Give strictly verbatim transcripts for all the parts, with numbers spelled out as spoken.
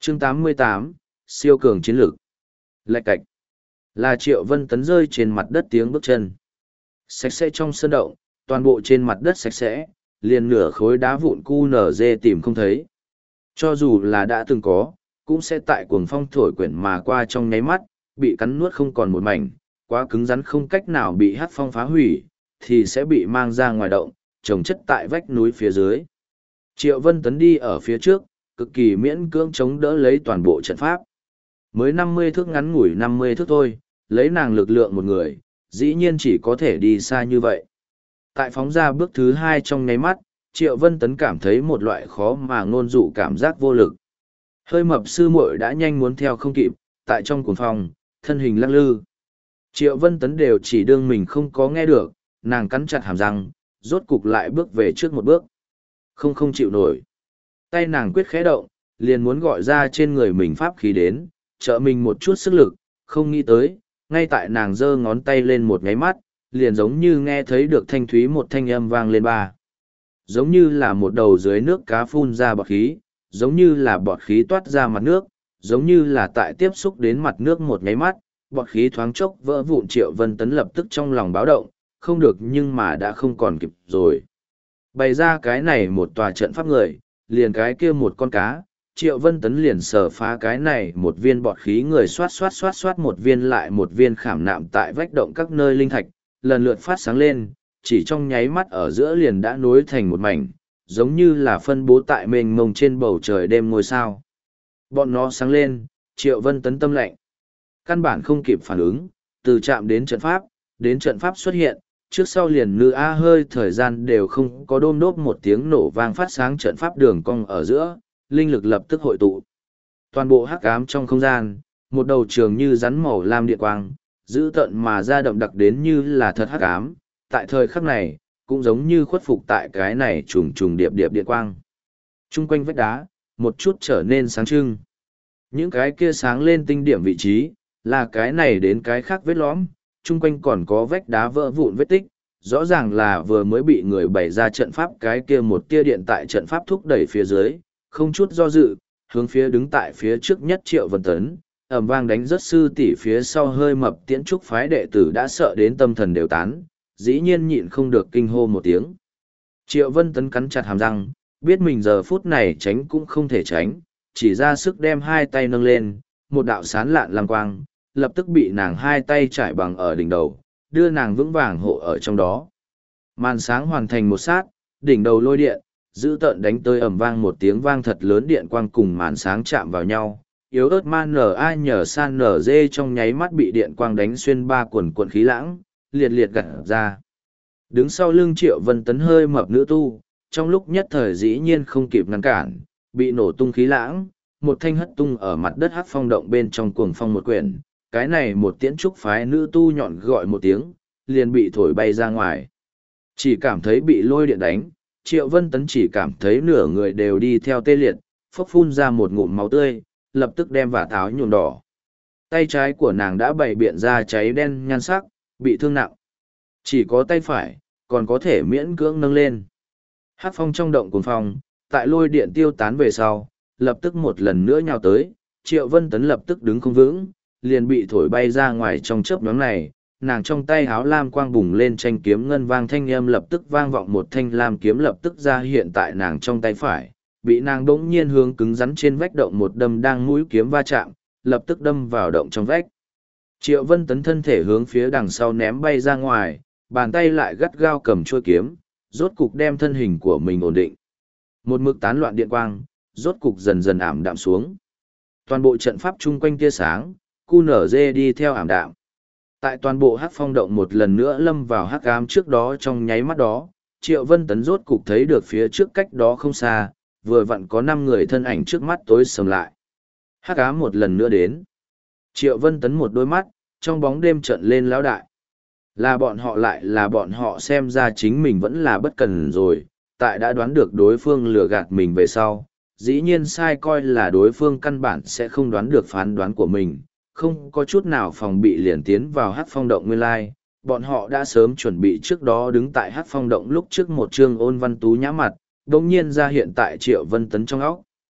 chương tám mươi tám, siêu cường chiến lược. Lạch cạch. Là Triệu Vân Tấn rơi trên mặt đất tiếng bước chân. Sạch sẽ trong sân động, toàn bộ trên mặt đất sạch sẽ, liền nửa khối đá vụn cu nở dê tìm không thấy. Cho dù là đã từng có, cũng sẽ tại cuồng phong thổi quyển mà qua trong nháy mắt, bị cắn nuốt không còn một mảnh, quá cứng rắn không cách nào bị hắc phong phá hủy, thì sẽ bị mang ra ngoài động, trồng chất tại vách núi phía dưới. Triệu Vân Tấn đi ở phía trước, cực kỳ miễn cưỡng chống đỡ lấy toàn bộ trận pháp. Mới năm mươi thước ngắn ngủi năm mươi thước thôi, lấy nàng lực lượng một người, dĩ nhiên chỉ có thể đi xa như vậy. Tại phóng ra bước thứ hai trong nháy mắt, Triệu Vân Tấn cảm thấy một loại khó mà ngôn dụ cảm giác vô lực. Hơi mập sư muội đã nhanh muốn theo không kịp, tại trong cuồng phong, thân hình lắc lư. Triệu Vân Tấn đều chỉ đương mình không có nghe được, nàng cắn chặt hàm răng, rốt cục lại bước về trước một bước. Không không chịu nổi. Tay nàng quyết khẽ động, liền muốn gọi ra trên người mình pháp khí đến, trợ mình một chút sức lực, không nghĩ tới, ngay tại nàng giơ ngón tay lên một nháy mắt, liền giống như nghe thấy được thanh thúy một thanh âm vang lên ba. Giống như là một đầu dưới nước cá phun ra bọt khí, giống như là bọt khí toát ra mặt nước, giống như là tại tiếp xúc đến mặt nước một nháy mắt, bọt khí thoáng chốc vỡ vụn. Triệu Vân Tấn lập tức trong lòng báo động, không được nhưng mà đã không còn kịp rồi. Bày ra cái này một tòa trận pháp người, liền cái kia một con cá, Triệu Vân Tấn liền sờ phá cái này một viên bọt khí người xoát xoát xoát xoát một viên lại một viên khảm nạm tại vách động các nơi linh thạch, lần lượt phát sáng lên, chỉ trong nháy mắt ở giữa liền đã nối thành một mảnh, giống như là phân bố tại mênh mông trên bầu trời đêm ngôi sao. Bọn nó sáng lên, Triệu Vân Tấn tâm lạnh. Căn bản không kịp phản ứng, từ chạm đến trận pháp, đến trận pháp xuất hiện, trước sau liền nư a hơi thời gian đều không có đôm đốp một tiếng nổ vang phát sáng trận pháp đường cong ở giữa, linh lực lập tức hội tụ. Toàn bộ hắc ám trong không gian, một đầu trường như rắn màu lam điện quang, giữ tận mà ra đậm đặc đến như là thật hắc ám, tại thời khắc này, cũng giống như khuất phục tại cái này trùng trùng điệp điệp điện quang. Trung quanh vách đá, một chút trở nên sáng trưng. Những cái kia sáng lên tinh điểm vị trí, là cái này đến cái khác vết lõm, chung quanh còn có vách đá vỡ vụn vết tích, rõ ràng là vừa mới bị người bày ra trận pháp cái kia một tia điện tại trận pháp thúc đẩy phía dưới, không chút do dự, hướng phía đứng tại phía trước nhất Triệu Vân Tấn, ầm vang đánh rất sư tỷ phía sau hơi mập tiễn trúc phái đệ tử đã sợ đến tâm thần đều tán, dĩ nhiên nhịn không được kinh hô một tiếng. Triệu Vân Tấn cắn chặt hàm răng, biết mình giờ phút này tránh cũng không thể tránh, chỉ ra sức đem hai tay nâng lên, một đạo sán lạn lam quang, lập tức bị nàng hai tay trải bằng ở đỉnh đầu, đưa nàng vững vàng hộ ở trong đó. Màn sáng hoàn thành một sát, đỉnh đầu lôi điện, giữ tợn đánh tới ầm vang một tiếng vang thật lớn, điện quang cùng màn sáng chạm vào nhau, yếu ớt man nở a nhờ san nở dê trong nháy mắt bị điện quang đánh xuyên ba quần quần khí lãng, liệt liệt gặt ra. Đứng sau lưng Triệu Vân Tấn hơi mập nữ tu, trong lúc nhất thời dĩ nhiên không kịp ngăn cản, bị nổ tung khí lãng, một thanh hất tung ở mặt đất hắc phong động bên trong cuồng phong một quyển, cái này một tiễn trúc phái nữ tu nhọn gọi một tiếng, liền bị thổi bay ra ngoài. Chỉ cảm thấy bị lôi điện đánh, Triệu Vân Tấn chỉ cảm thấy nửa người đều đi theo tê liệt, phốc phun ra một ngụm máu tươi, lập tức đem vả tháo nhuộm đỏ. Tay trái của nàng đã bày biện ra cháy đen nhan sắc, bị thương nặng. Chỉ có tay phải, còn có thể miễn cưỡng nâng lên. Hắc phong trong động cuồng phong, tại lôi điện tiêu tán về sau, lập tức một lần nữa nhào tới, Triệu Vân Tấn lập tức đứng không vững, liền bị thổi bay ra ngoài. Trong chớp nhoáng này, nàng trong tay háo lam quang bùng lên, tranh kiếm ngân vang thanh âm lập tức vang vọng, một thanh lam kiếm lập tức ra hiện tại nàng trong tay phải, bị nàng đỗng nhiên hướng cứng rắn trên vách động một đâm, đang mũi kiếm va chạm, lập tức đâm vào động trong vách. Triệu Vân Tấn thân thể hướng phía đằng sau ném bay ra ngoài, bàn tay lại gắt gao cầm chuôi kiếm, rốt cục đem thân hình của mình ổn định. Một mực tán loạn điện quang, rốt cục dần dần ảm đạm xuống. Toàn bộ trận pháp chung quanh tia sáng, cu nở dê đi theo ảm đạm. Tại toàn bộ hắc phong động một lần nữa lâm vào hắc ám trước đó, trong nháy mắt đó, Triệu Vân Tấn rốt cục thấy được phía trước cách đó không xa, vừa vặn có năm người thân ảnh trước mắt tối sầm lại. Hắc ám một lần nữa đến. Triệu Vân Tấn một đôi mắt, trong bóng đêm trợn lên lão đại. Là bọn họ, lại là bọn họ, xem ra chính mình vẫn là bất cần rồi, tại đã đoán được đối phương lừa gạt mình về sau. Dĩ nhiên sai coi là đối phương căn bản sẽ không đoán được phán đoán của mình, không có chút nào phòng bị liền tiến vào hắc phong động. Nguyên lai, bọn họ đã sớm chuẩn bị trước đó, đứng tại hắc phong động lúc trước một chương ôn văn tú nhã mặt, đồng nhiên ra hiện tại Triệu Vân Tấn trong óc.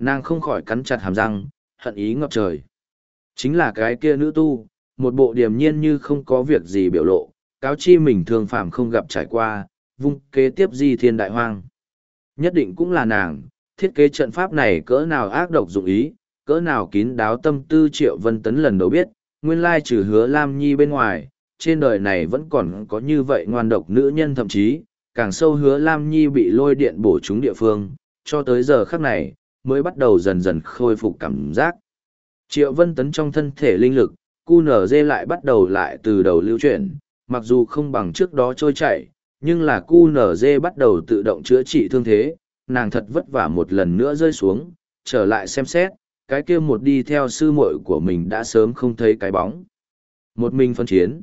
Nàng không khỏi cắn chặt hàm răng, hận ý ngập trời. Chính là cái kia nữ tu, một bộ điềm nhiên như không có việc gì biểu lộ, cáo chi mình thường phạm không gặp trải qua, vung kế tiếp di thiên đại hoang. Nhất định cũng là nàng, thiết kế trận pháp này cỡ nào ác độc dụng ý, cỡ nào kín đáo tâm tư Triệu Vân Tấn lần đầu biết, nguyên lai trừ Hứa Lam Nhi bên ngoài, trên đời này vẫn còn có như vậy ngoan độc nữ nhân, thậm chí, càng sâu Hứa Lam Nhi bị lôi điện bổ trúng địa phương, cho tới giờ khắc này, mới bắt đầu dần dần khôi phục cảm giác. Triệu Vân Tấn trong thân thể linh lực, cu nở dê lại bắt đầu lại từ đầu lưu chuyển, mặc dù không bằng trước đó trôi chảy, nhưng là cu nở dê bắt đầu tự động chữa trị thương thế, nàng thật vất vả một lần nữa rơi xuống, trở lại xem xét, cái kia một đi theo sư muội của mình đã sớm không thấy cái bóng. Một mình phân chiến,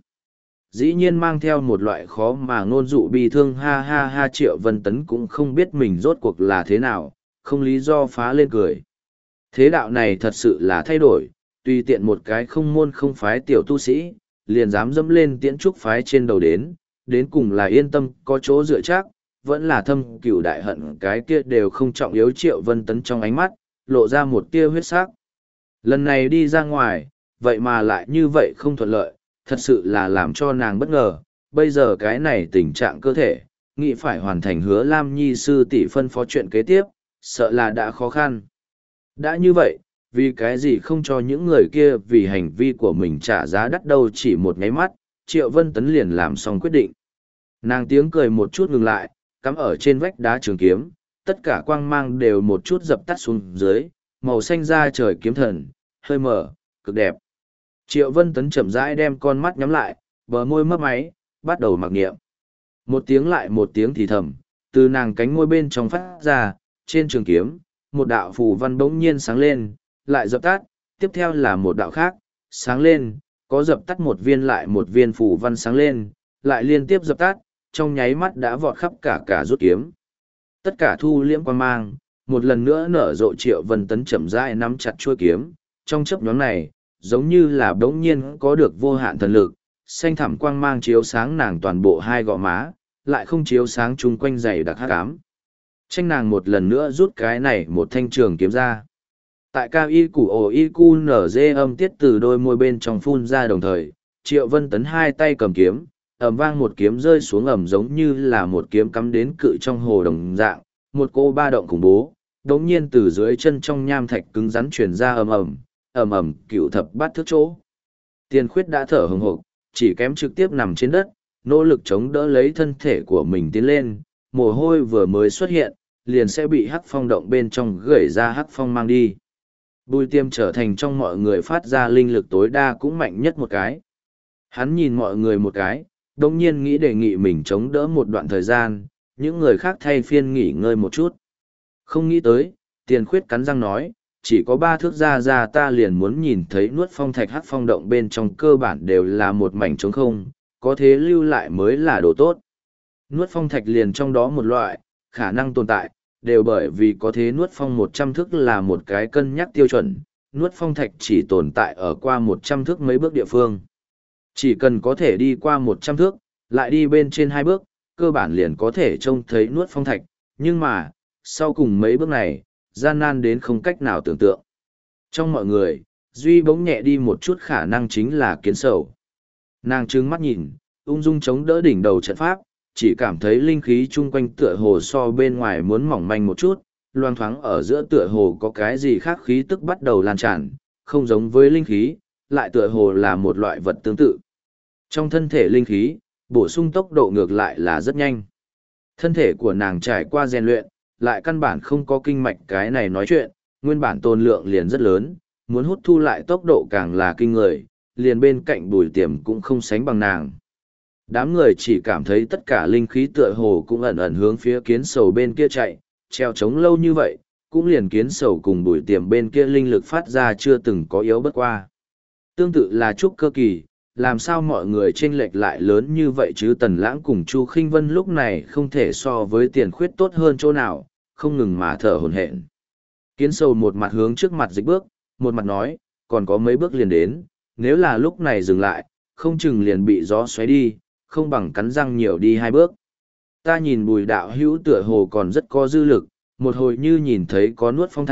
dĩ nhiên mang theo một loại khó mà ngôn dụ bi thương, ha ha ha. Triệu Vân Tấn cũng không biết mình rốt cuộc là thế nào, không lý do phá lên cười. Thế đạo này thật sự là thay đổi, tùy tiện một cái không môn không phái tiểu tu sĩ, liền dám dẫm lên tiễn trúc phái trên đầu đến, đến cùng là yên tâm có chỗ dựa chắc, vẫn là thâm cửu đại hận, cái kia đều không trọng yếu. Triệu Vân Tấn trong ánh mắt, lộ ra một tia huyết sắc. Lần này đi ra ngoài, vậy mà lại như vậy không thuận lợi, thật sự là làm cho nàng bất ngờ. Bây giờ cái này tình trạng cơ thể, nghĩ phải hoàn thành Hứa Lam Nhi sư tỷ phân phó chuyện kế tiếp, sợ là đã khó khăn. Đã như vậy, vì cái gì không cho những người kia vì hành vi của mình trả giá đắt đâu. Chỉ một nháy mắt, Triệu Vân Tấn liền làm xong quyết định. Nàng tiếng cười một chút ngừng lại, cắm ở trên vách đá trường kiếm, tất cả quang mang đều một chút dập tắt xuống dưới, màu xanh da trời kiếm thần, hơi mở, cực đẹp. Triệu Vân Tấn chậm rãi đem con mắt nhắm lại, bờ môi mấp máy, bắt đầu mặc niệm. Một tiếng lại một tiếng thì thầm, từ nàng cánh môi bên trong phát ra, trên trường kiếm, một đạo phù văn bỗng nhiên sáng lên, lại dập tắt, tiếp theo là một đạo khác, sáng lên, có dập tắt một viên lại một viên phù văn sáng lên, lại liên tiếp dập tắt, trong nháy mắt đã vọt khắp cả cả rút kiếm. Tất cả thu liễm quan mang, một lần nữa nở rộ. Triệu Vân Tấn chậm rãi nắm chặt chuôi kiếm, trong chớp nhoáng này, giống như là bỗng nhiên có được vô hạn thần lực, xanh thẳm quang mang chiếu sáng nàng toàn bộ hai gò má, lại không chiếu sáng chung quanh dày đặc hắc ám. Tranh nàng một lần nữa rút cái này một thanh trường kiếm ra. Tại cao y củ ổ y cu nở dê âm tiết từ đôi môi bên trong phun ra đồng thời, Triệu Vân Tấn hai tay cầm kiếm, ầm vang một kiếm rơi xuống, ầm giống như là một kiếm cắm đến cự trong hồ đồng dạng, một cô ba động khủng bố, đống nhiên từ dưới chân trong nham thạch cứng rắn truyền ra ầm ầm, ầm ầm cựu thập bát thước chỗ. Tiền Khuyết đã thở hừng hực, chỉ kém trực tiếp nằm trên đất, nỗ lực chống đỡ lấy thân thể của mình tiến lên, mồ hôi vừa mới xuất hiện, liền sẽ bị hắc phong động bên trong gửi ra hắc phong mang đi. Bùi Tiêm trở thành trong mọi người phát ra linh lực tối đa cũng mạnh nhất một cái. Hắn nhìn mọi người một cái, đồng nhiên nghĩ đề nghị mình chống đỡ một đoạn thời gian, những người khác thay phiên nghỉ ngơi một chút. Không nghĩ tới, Tiền Khuyết cắn răng nói, chỉ có ba thước ra ra ta liền muốn nhìn thấy nuốt phong thạch hắc phong động bên trong cơ bản đều là một mảnh trống không, có thế lưu lại mới là đồ tốt. Nuốt phong thạch liền trong đó một loại, khả năng tồn tại, đều bởi vì có thế nuốt phong một trăm thước là một cái cân nhắc tiêu chuẩn, nuốt phong thạch chỉ tồn tại ở qua một trăm thước mấy bước địa phương. Chỉ cần có thể đi qua một trăm thước, lại đi bên trên hai bước, cơ bản liền có thể trông thấy nuốt phong thạch, nhưng mà, sau cùng mấy bước này, gian nan đến không cách nào tưởng tượng. Trong mọi người, Duy bỗng nhẹ đi một chút khả năng chính là Kiến Sầu. Nàng trừng mắt nhìn, ung dung chống đỡ đỉnh đầu trận pháp, chỉ cảm thấy linh khí chung quanh tựa hồ so bên ngoài muốn mỏng manh một chút, loang thoáng ở giữa tựa hồ có cái gì khác khí tức bắt đầu lan tràn, không giống với linh khí, lại tựa hồ là một loại vật tương tự. Trong thân thể linh khí, bổ sung tốc độ ngược lại là rất nhanh. Thân thể của nàng trải qua rèn luyện, lại căn bản không có kinh mạch cái này nói chuyện, nguyên bản tồn lượng liền rất lớn, muốn hút thu lại tốc độ càng là kinh người, liền bên cạnh Bùi Tiềm cũng không sánh bằng nàng. Đám người chỉ cảm thấy tất cả linh khí tựa hồ cũng ẩn ẩn hướng phía Kiến Sầu bên kia chạy, treo trống lâu như vậy, cũng liền Kiến Sầu cùng Bùi Tiềm bên kia linh lực phát ra chưa từng có yếu bất qua. Tương tự là trúc cơ kỳ, làm sao mọi người chênh lệch lại lớn như vậy chứ? Tần Lãng cùng Chu Khinh Vân lúc này không thể so với Tiền Khuyết tốt hơn chỗ nào, không ngừng mà thở hổn hển. Kiến Sầu một mặt hướng trước mặt dịch bước, một mặt nói, còn có mấy bước liền đến, nếu là lúc này dừng lại, không chừng liền bị gió xoáy đi, không bằng cắn răng nhiều đi hai bước. Ta nhìn Bùi đạo hữu tựa hồ còn rất có dư lực, một hồi như nhìn thấy có nuốt phong thạch,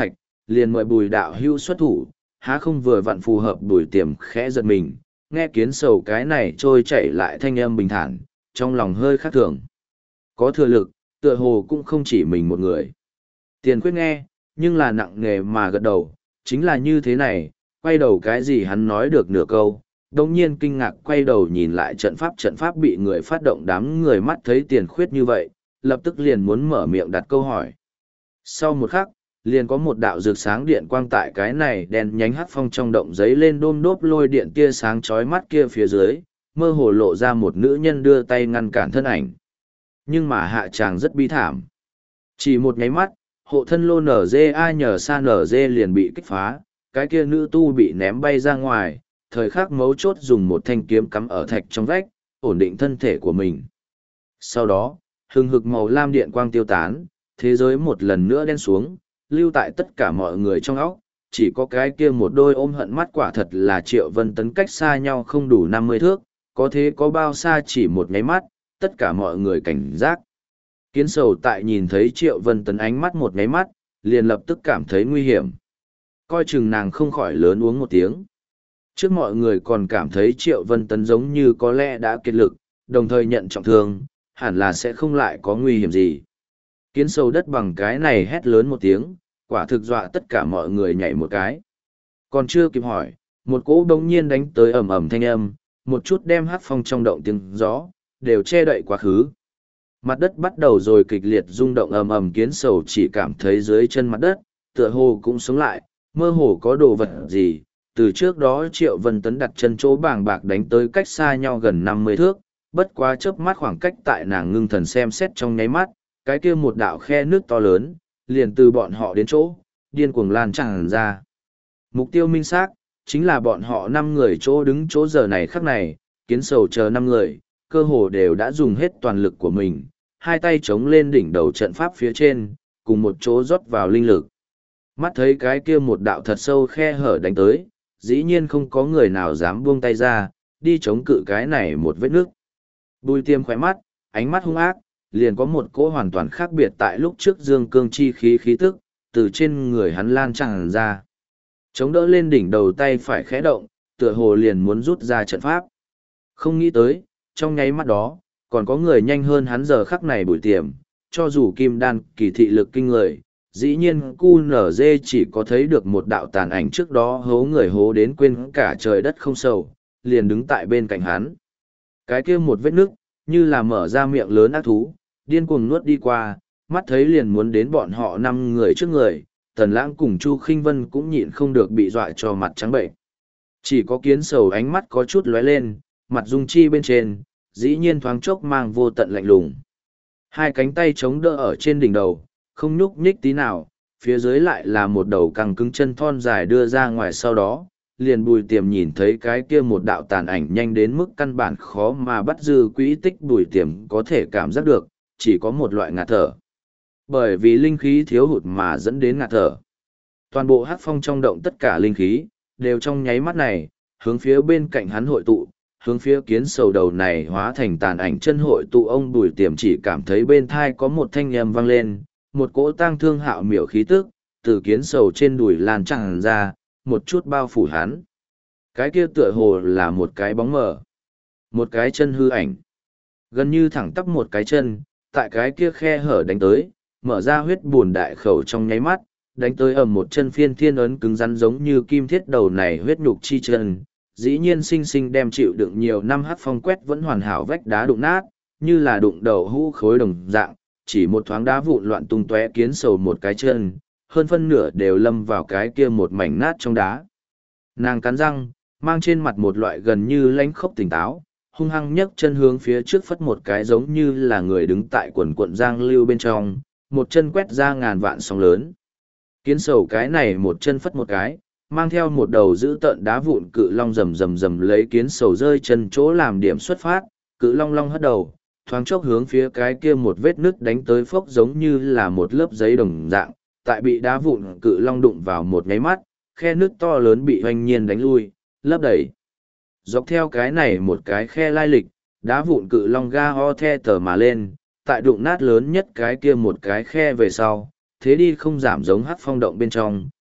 liền mời Bùi đạo hữu xuất thủ, há không vừa vặn phù hợp. Bùi tiềm khẽ giật mình, nghe kiến sầu cái này trôi chảy lại thanh âm bình thản, trong lòng hơi khác thường. Có thừa lực, tựa hồ cũng không chỉ mình một người. Tiền Khuyết nghe, nhưng là nặng nề mà gật đầu, chính là như thế này, quay đầu cái gì hắn nói được nửa câu, đồng nhiên kinh ngạc quay đầu nhìn lại trận pháp trận pháp bị người phát động. Đám người mắt thấy Tiền Khuyết như vậy, lập tức liền muốn mở miệng đặt câu hỏi. Sau một khắc, liền có một đạo rực sáng điện quang tại cái này đèn nhánh hắc phong trong động giấy lên đôm đốp lôi điện tia sáng chói mắt kia phía dưới, mơ hồ lộ ra một nữ nhân đưa tay ngăn cản thân ảnh. Nhưng mà hạ tràng rất bi thảm. Chỉ một nháy mắt, hộ thân lô en giê a nhờ sa en giê liền bị kích phá, cái kia nữ tu bị ném bay ra ngoài, thời khắc mấu chốt dùng một thanh kiếm cắm ở thạch trong vách, ổn định thân thể của mình. Sau đó, hừng hực màu lam điện quang tiêu tán, thế giới một lần nữa đen xuống, lưu tại tất cả mọi người trong óc, chỉ có cái kia một đôi ôm hận mắt. Quả thật là Triệu Vân Tấn cách xa nhau không đủ năm mươi thước, có thế có bao xa chỉ một nháy mắt, tất cả mọi người cảnh giác. Kiến sầu tại nhìn thấy Triệu Vân Tấn ánh mắt một nháy mắt, liền lập tức cảm thấy nguy hiểm. Coi chừng nàng không khỏi lớn uống một tiếng. Trước mọi người còn cảm thấy Triệu Vân Tấn giống như có lẽ đã kiệt lực, đồng thời nhận trọng thương, hẳn là sẽ không lại có nguy hiểm gì. Kiến sầu đất bằng cái này hét lớn một tiếng, quả thực dọa tất cả mọi người nhảy một cái. Còn chưa kịp hỏi, một cỗ đống nhiên đánh tới ầm ầm thanh âm, một chút đem hắc phong trong động tiếng gió, đều che đậy quá khứ. Mặt đất bắt đầu rồi kịch liệt rung động ầm ầm. Kiến sầu chỉ cảm thấy dưới chân mặt đất, tựa hồ cũng sống lại, mơ hồ có đồ vật gì. Từ trước đó Triệu Vân Tấn đặt chân chỗ bàng bạc đánh tới cách xa nhau gần năm mươi thước, bất quá chớp mắt khoảng cách tại nàng ngưng thần xem xét trong nháy mắt, cái kia một đạo khe nước to lớn, liền từ bọn họ đến chỗ, điên cuồng lan tràn ra. Mục tiêu minh xác, chính là bọn họ năm người chỗ đứng chỗ giờ này khắc này. Kiến sầu chờ năm người, cơ hồ đều đã dùng hết toàn lực của mình, hai tay chống lên đỉnh đầu trận pháp phía trên, cùng một chỗ rót vào linh lực. Mắt thấy cái kia một đạo thật sâu khe hở đánh tới, dĩ nhiên không có người nào dám buông tay ra, đi chống cự cái này một vết nước. Bùi Tiêm khỏe mắt, ánh mắt hung ác, liền có một cỗ hoàn toàn khác biệt tại lúc trước dương cương chi khí khí tức, từ trên người hắn lan tràn ra. Chống đỡ lên đỉnh đầu tay phải khẽ động, tựa hồ liền muốn rút ra trận pháp. Không nghĩ tới, trong nháy mắt đó, còn có người nhanh hơn hắn giờ khắc này. Bùi Tiềm, cho dù kim đan kỳ thị lực kinh người, dĩ nhiên cu nở dê chỉ có thấy được một đạo tàn ảnh trước đó hố người hố đến quên cả trời đất không sầu, liền đứng tại bên cạnh hắn. Cái kia một vết nước, như là mở ra miệng lớn ác thú, điên cuồng nuốt đi qua, mắt thấy liền muốn đến bọn họ năm người trước người. Tần Lãng cùng Chu Khinh Vân cũng nhịn không được bị dọa cho mặt trắng bệnh. Chỉ có Kiến sầu ánh mắt có chút lóe lên, mặt dung chi bên trên, dĩ nhiên thoáng chốc mang vô tận lạnh lùng. Hai cánh tay chống đỡ ở trên đỉnh đầu, không nhúc nhích tí nào, phía dưới lại là một đầu căng cứng chân thon dài đưa ra ngoài. Sau đó, liền Bùi Tiềm nhìn thấy cái kia một đạo tàn ảnh nhanh đến mức căn bản khó mà bắt dư quỹ tích. Bùi Tiềm có thể cảm giác được, chỉ có một loại ngạt thở. Bởi vì linh khí thiếu hụt mà dẫn đến ngạt thở. Toàn bộ hắc phong trong động tất cả linh khí, đều trong nháy mắt này, hướng phía bên cạnh hắn hội tụ, hướng phía Kiến sầu đầu này hóa thành tàn ảnh chân hội tụ. Ông Bùi Tiềm chỉ cảm thấy bên thai có một thanh âm vang lên, một cỗ tang thương hạo miểu khí tức, từ Kiến sầu trên đùi lan tràn ra, một chút bao phủ hắn. Cái kia tựa hồ là một cái bóng mờ, một cái chân hư ảnh, gần như thẳng tắp một cái chân, tại cái kia khe hở đánh tới, mở ra huyết buồn đại khẩu trong nháy mắt, đánh tới ầm một chân phiên thiên ấn cứng rắn giống như kim thiết. Đầu này huyết nhục chi chân, dĩ nhiên sinh sinh đem chịu đựng nhiều năm hắc phong quét vẫn hoàn hảo vách đá đụng nát, như là đụng đầu hũ khối đồng dạng, chỉ một thoáng đá vụn loạn tung tóe. Kiến sầu một cái chân, hơn phân nửa đều lâm vào cái kia một mảnh nát trong đá. Nàng cắn răng, mang trên mặt một loại gần như lãnh khốc tỉnh táo, hung hăng nhấc chân hướng phía trước phất một cái, giống như là người đứng tại quần quận giang lưu bên trong, một chân quét ra ngàn vạn sóng lớn. Kiến sầu cái này một chân phất một cái, mang theo một đầu giữ tợn đá vụn cự long rầm rầm rầm lấy Kiến sầu rơi chân chỗ làm điểm xuất phát, cự long long hất đầu, thoáng chốc hướng phía cái kia một vết nứt đánh tới, phốc giống như là một lớp giấy đồng dạng, tại bị đá vụn cự long đụng vào một nháy mắt, khe nứt to lớn bị hoành nhiên đánh lui, lấp đầy. Dọc theo cái này một cái khe lai lịch, đá vụn cự long ga ho the tờ mà lên, tại đụng nát lớn nhất cái kia một cái khe về sau, thế đi không giảm giống hắc phong động bên trong,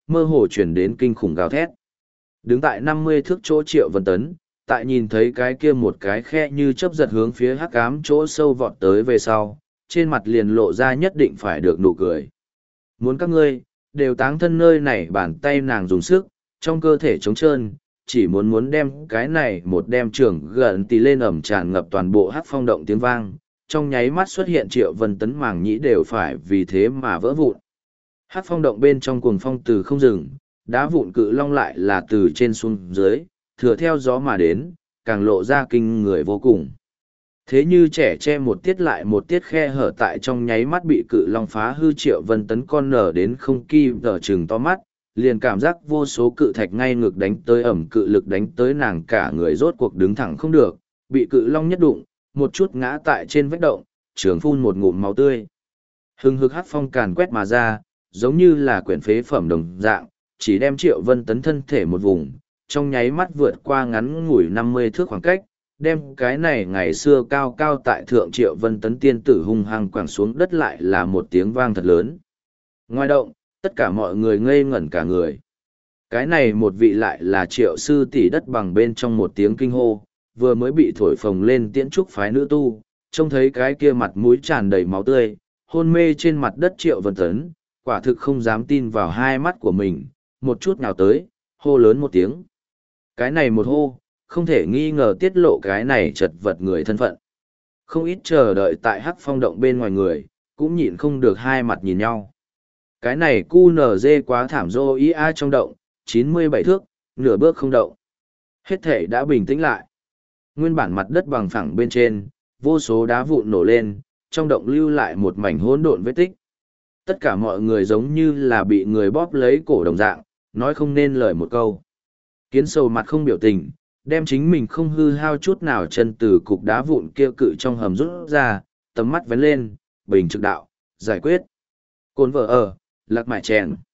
mơ hồ chuyển đến kinh khủng gào thét. Đứng tại năm mươi thước chỗ Triệu Vân Tấn, tại nhìn thấy cái kia một cái khe như chớp giật hướng phía hắc ám chỗ sâu vọt tới về sau, trên mặt liền lộ ra nhất định phải được nụ cười. Muốn các ngươi, đều táng thân nơi này, bàn tay nàng dùng sức, trong cơ thể trống trơn, chỉ muốn muốn đem cái này một đem trường gần tì lên ẩm tràn ngập toàn bộ hắc phong động tiếng vang, trong nháy mắt xuất hiện Triệu Vân Tấn màng nhĩ đều phải vì thế mà vỡ vụn. Hắc phong động bên trong cuồng phong từ không dừng, đá vụn cự long lại là từ trên xuống dưới, thừa theo gió mà đến, càng lộ ra kinh người vô cùng. Thế như trẻ che một tiết lại một tiết khe hở tại trong nháy mắt bị cự long phá hư. Triệu Vân Tấn con nở đến không kịp tờ chừng to mắt, liền cảm giác vô số cự thạch ngay ngược đánh tới, ẩm cự lực đánh tới nàng, cả người rốt cuộc đứng thẳng không được, bị cự long nhất đụng, một chút ngã tại trên vách động, trường phun một ngụm máu tươi. Hừng hực hắc phong càn quét mà ra, giống như là quyển phế phẩm đồng dạng, chỉ đem Triệu Vân Tấn thân thể một vùng, trong nháy mắt vượt qua ngắn ngủi năm mươi thước khoảng cách, đem cái này ngày xưa cao cao tại thượng Triệu Vân Tấn tiên tử hung hăng quẳng xuống đất, lại là một tiếng vang thật lớn. Ngoài động, tất cả mọi người ngây ngẩn cả người. Cái này một vị lại là Triệu sư tỷ. Đất bằng bên trong một tiếng kinh hô, vừa mới bị thổi phồng lên tiễn trúc phái nữ tu, trông thấy cái kia mặt mũi tràn đầy máu tươi, hôn mê trên mặt đất Triệu Vân Tấn, quả thực không dám tin vào hai mắt của mình, một chút nào tới, hô lớn một tiếng. Cái này một hô, không thể nghi ngờ tiết lộ cái này chật vật người thân phận. Không ít chờ đợi tại hắc phong động bên ngoài người, cũng nhịn không được hai mặt nhìn nhau. Cái này cu nở dê quá thảm, rô ý a trong động, chín mươi bảy thước, nửa bước không động. Hết thể đã bình tĩnh lại. Nguyên bản mặt đất bằng phẳng bên trên, vô số đá vụn nổ lên, trong động lưu lại một mảnh hỗn độn vết tích. Tất cả mọi người giống như là bị người bóp lấy cổ đồng dạng, nói không nên lời một câu. Kiến sầu mặt không biểu tình, đem chính mình không hư hao chút nào chân từ cục đá vụn kia cự trong hầm rút ra, tầm mắt vén lên, bình trực đạo, giải quyết. Cồn vợ ở, lạc mại chèn.